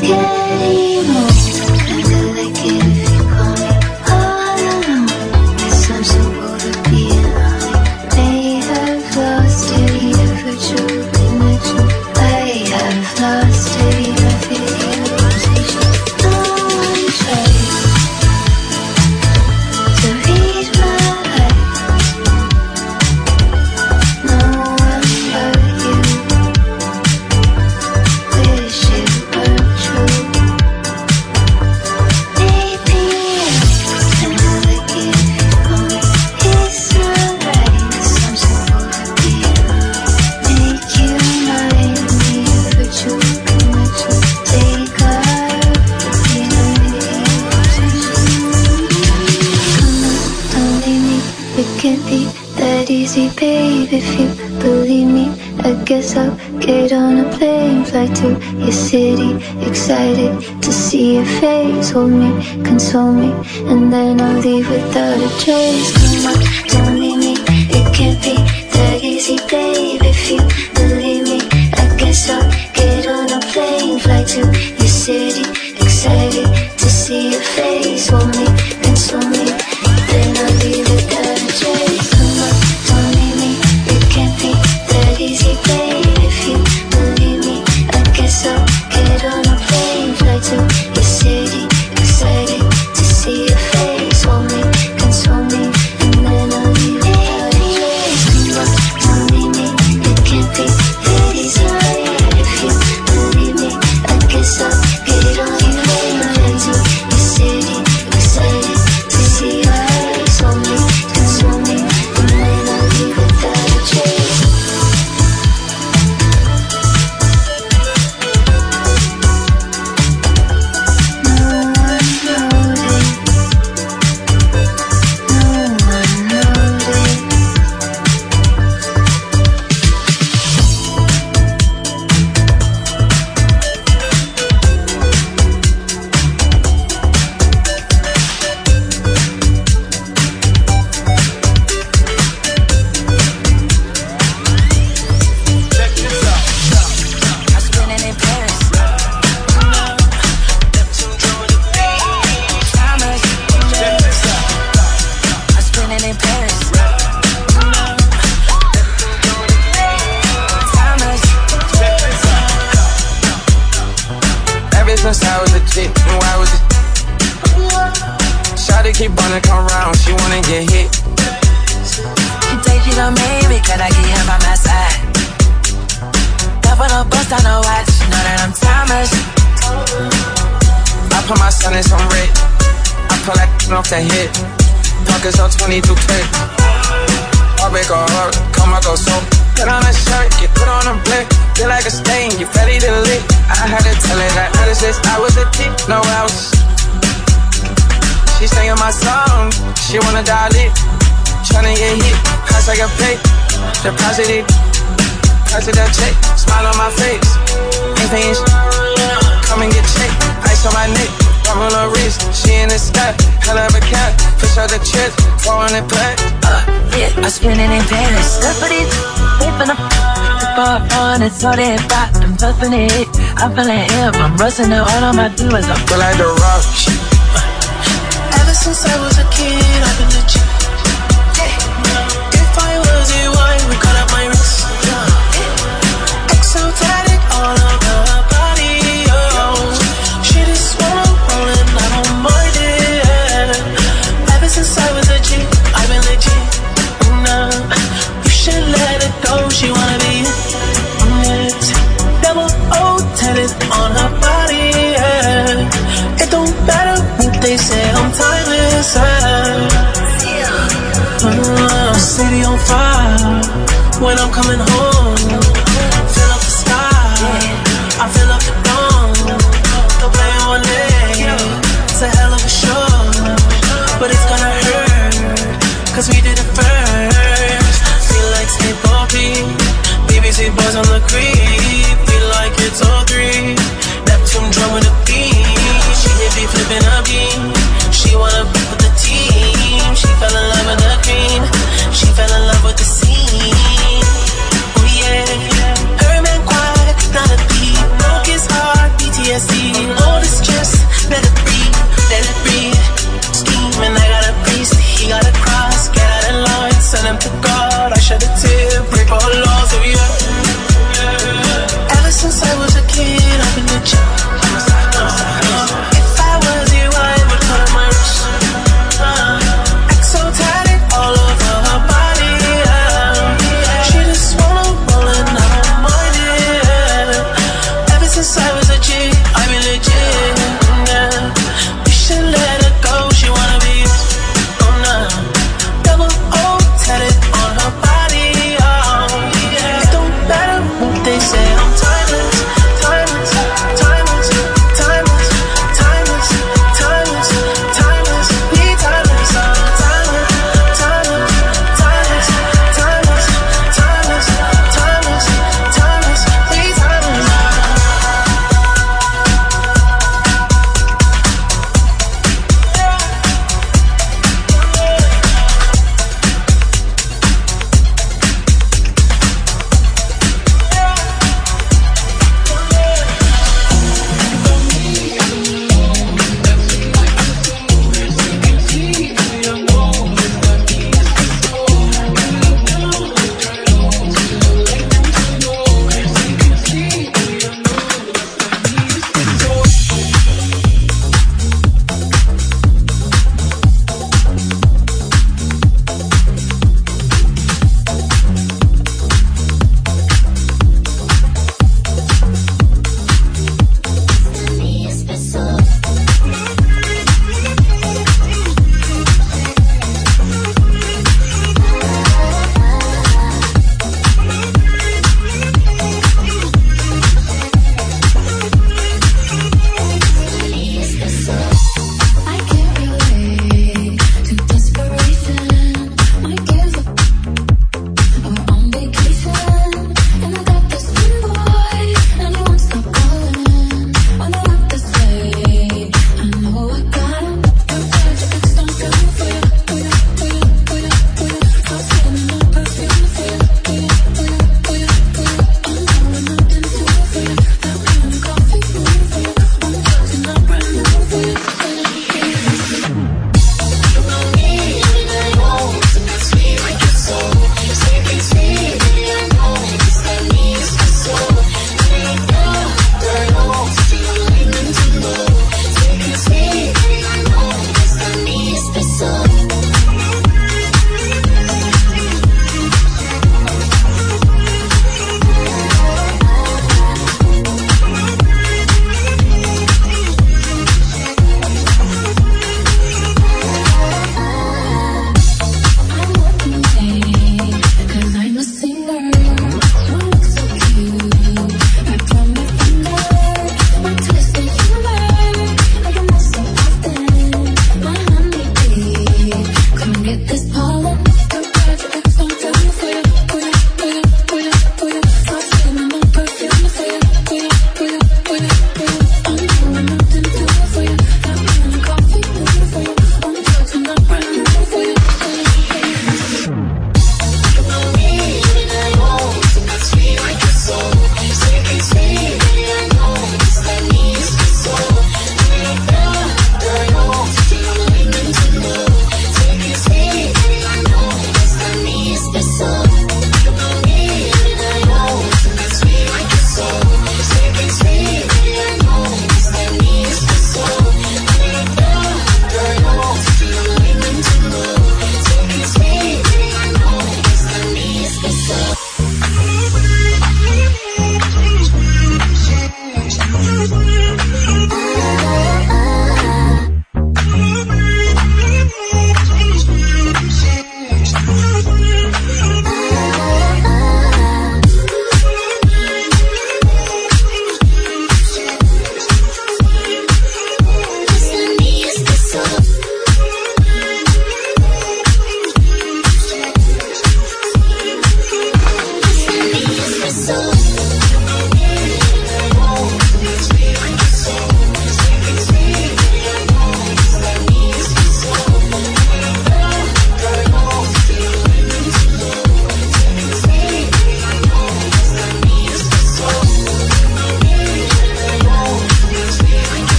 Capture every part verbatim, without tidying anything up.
getting old. Kinda like it if you call me all alone. Guess I'm so bold of being honest. May have lost it, ever true connection. I have lost it, I feel your position. No one tried to read my life. No one but you. Wish it were true. Maybe it's kinda like it if you call me. It's not right, 'cause I'm so bold of being honest. Make you mine, me for true connection. Take love for being Come on, don't leave me. It can't be that easy, babe. If you believe me, I guess I'll get on a plane, fly to your city. Excited to see your face. Hold me, console me, and then I'll leave without a trace. Come on, don't leave me. It can't be that easy, babe. If you believe me, I guess I'll get on a plane, fly to your city. Excited to see your face. Hold me, console me, then I'll leave without a trace. Come on, don't leave me. It can't be that easy, babe. If you believe me, I guess I'll get on a plane, fly to your city. Excited to see your face. Hold me, console me, and then I'll leave without a trace. Come on, don't leave me. It can't be that easy, babe. If you believe me, I guess I'll get on a plane, fly to your city. Excited to see your face. Hold me, console me, and then I'll leave without a trace. No one noticed. No one noticed. Check this out. I spent it in Paris. Thomas. Check this out. I spent it in Paris. Thomas. Check this out. Ever since I was a chick, knew I was a Shawty keep wanna come round, she wanna get hit. She take you to maybe, could I get him by my side? Up on a bus, I know watch, know that I'm Thomas. I put my son in some red. I pull that off the hit. Pockets on twenty-two clip. Heartbreak or heart, come I go so. Put on a shirt, get put on a blick. Feel like a stain, you ready to lick. I had to tell her that other sis, I was a kid, no else. She singing my song, she wanna dial it. Tryna get hit, price I get paid. Deposit it, price of that check. Smile on my face, ain't paying sh- Come and get checked, ice on my neck. I'm on her wrist, she in the sky. Hell of a cat, fish out the chest. four hundred pack. Uh, yeah, I spent it in Paris. That's what it's whipping up. Far on it, so that bottom, puffing it. I'm feeling hip, I'm rusting it. All I'ma do is I'm Feel like the rock. Ever since I was a kid, I've been legit. If I was a wine, would cut up my wrist. Exotic all over her body, oh. She just wanna roll and I don't mind it. Ever since I was a kid, I've been legit. Nah, you should let it go. She wanna be it. Double O tennis on her body, yeah. It don't matter what they say, I'm timeless. Uh, city on fire when I'm coming home. Fill up the sky, I fill up the dome. Don't play on it, it's a hell of a show. But it's gonna hurt, cause we did it first. Feel like skateboarding, B B C boys on the creep. Feel like it's all three, Neptune drum with a beat. She hit me flipping a beam. She wanna be with the team. She fell in love with the green. She fell in love with the scene. Oh They say I'm timeless, timeless, timeless.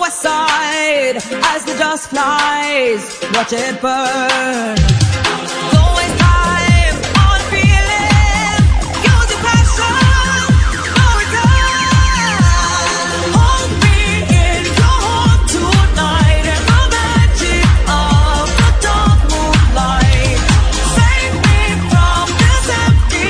west side as the dust flies. Watch it burn. Don't waste time on feeling. Use your passion for return. Hold me in your heart tonight in the magic of the dark moonlight. Save me from this empty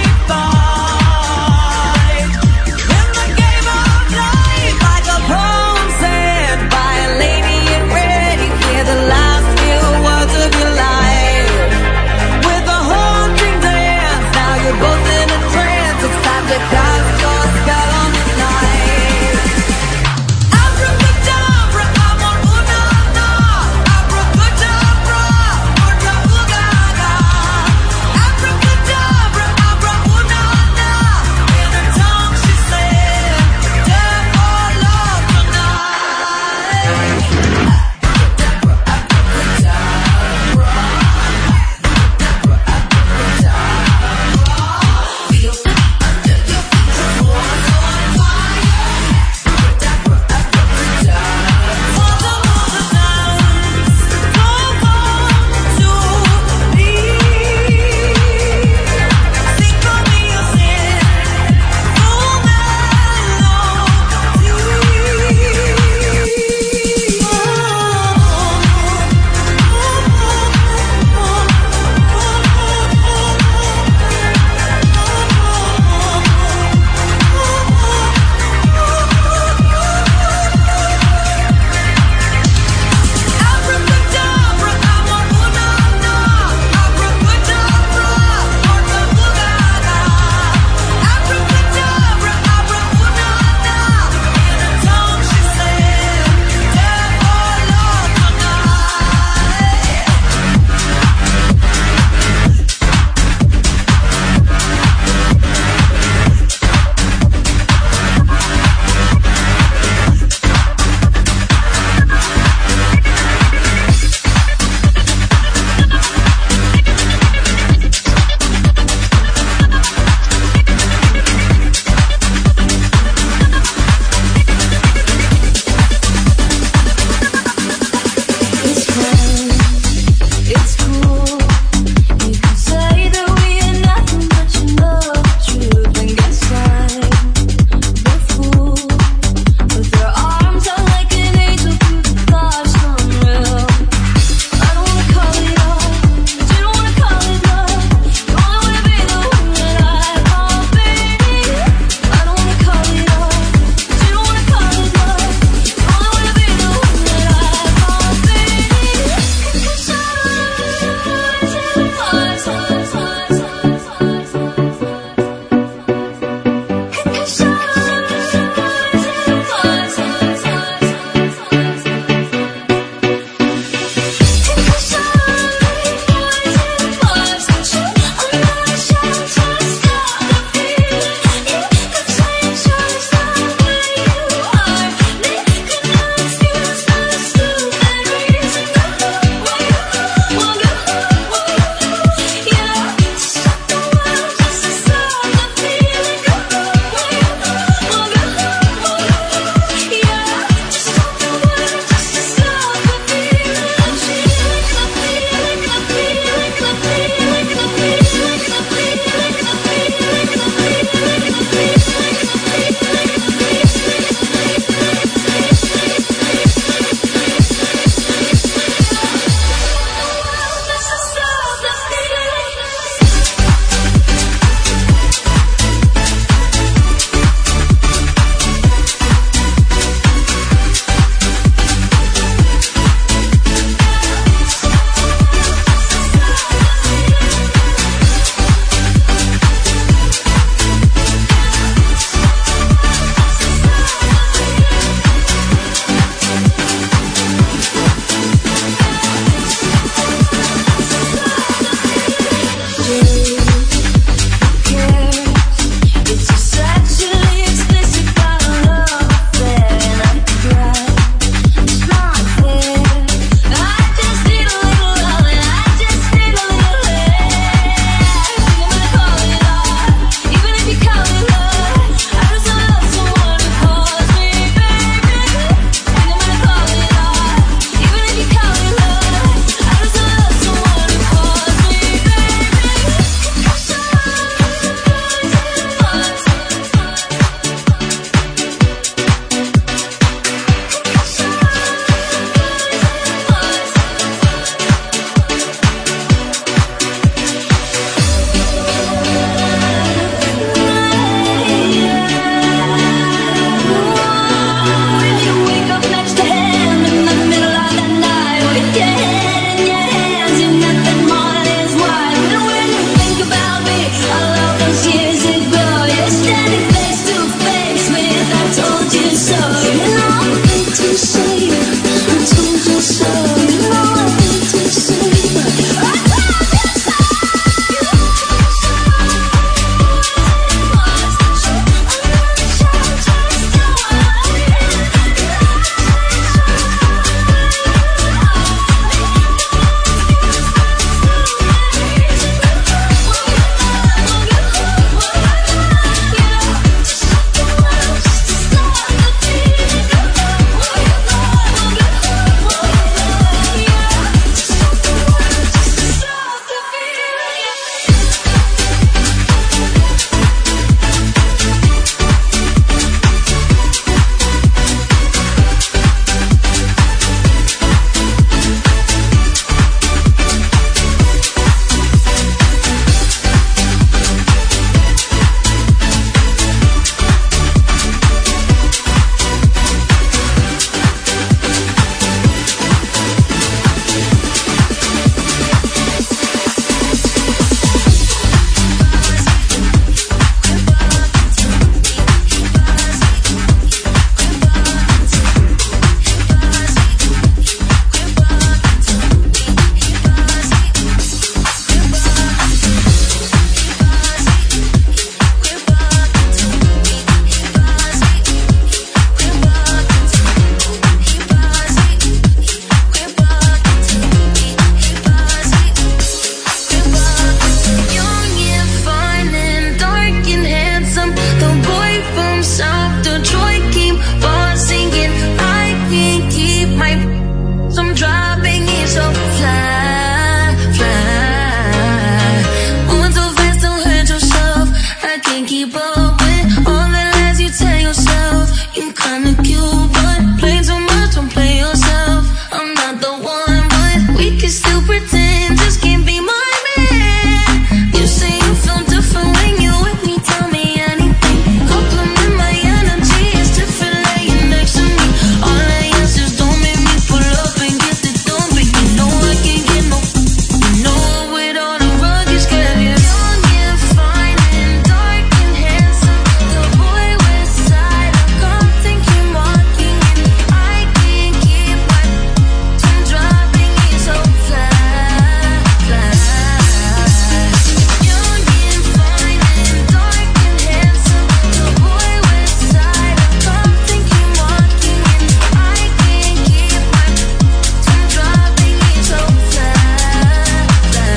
fight. In the game of life, like a poem said by a lady in red, you hear the last few words of your life. keep up with all the lies you tell yourself. You kinda cute, but play too much, don't play yourself. I'm not the one, but we can still pretend. Just can't be my man. You say you feel different when you with me. Tell me anything. Compliment my energy. It's different laying next to me. All the answers don't make me pull up and get the done, but you know I can't get no. You know with all the rugged scared you. Young and fine and dark and handsome. The boy with side of Compton keep walking and I can't keep my tongue dropping. He's so fly, fly. Young and fine and dark and handsome. The boy with side of Compton keep walking and I can't keep my tongue dropping. He's so fly, fly.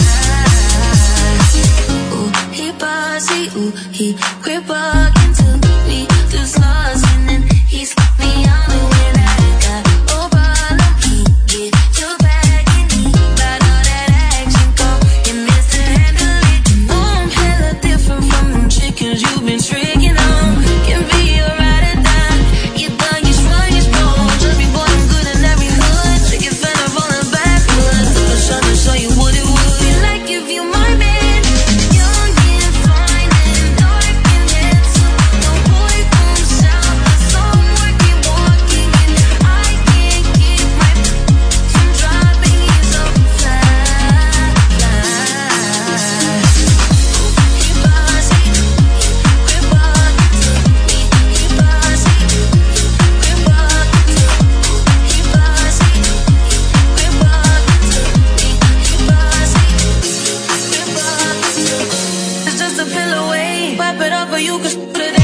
Ooh, he bossy, ooh, he creep up into me, just lost and then he spit me on the way that I got. Oh, problem, he get your back and he got all that action, go and Mister Handle it. You know I'm hella different from them chickens you've been tricking on. Can be a ride or die, you thug, you strong, you strong. Just be boy, I'm good in every hood. Take it fed up on the backwoods. Took a shot to show you what it would be like if you my man. Young and fine and dark and handsome. No boy from south, but somewhere keep walking and I can't keep my tongue dropping. He's so fly, fly. He bossy, creep up into me. He bossy, creep up into me. He bossy, creep up into me. He bossy, creep up into me. It's just a pill away. Pop it up or you can shoot it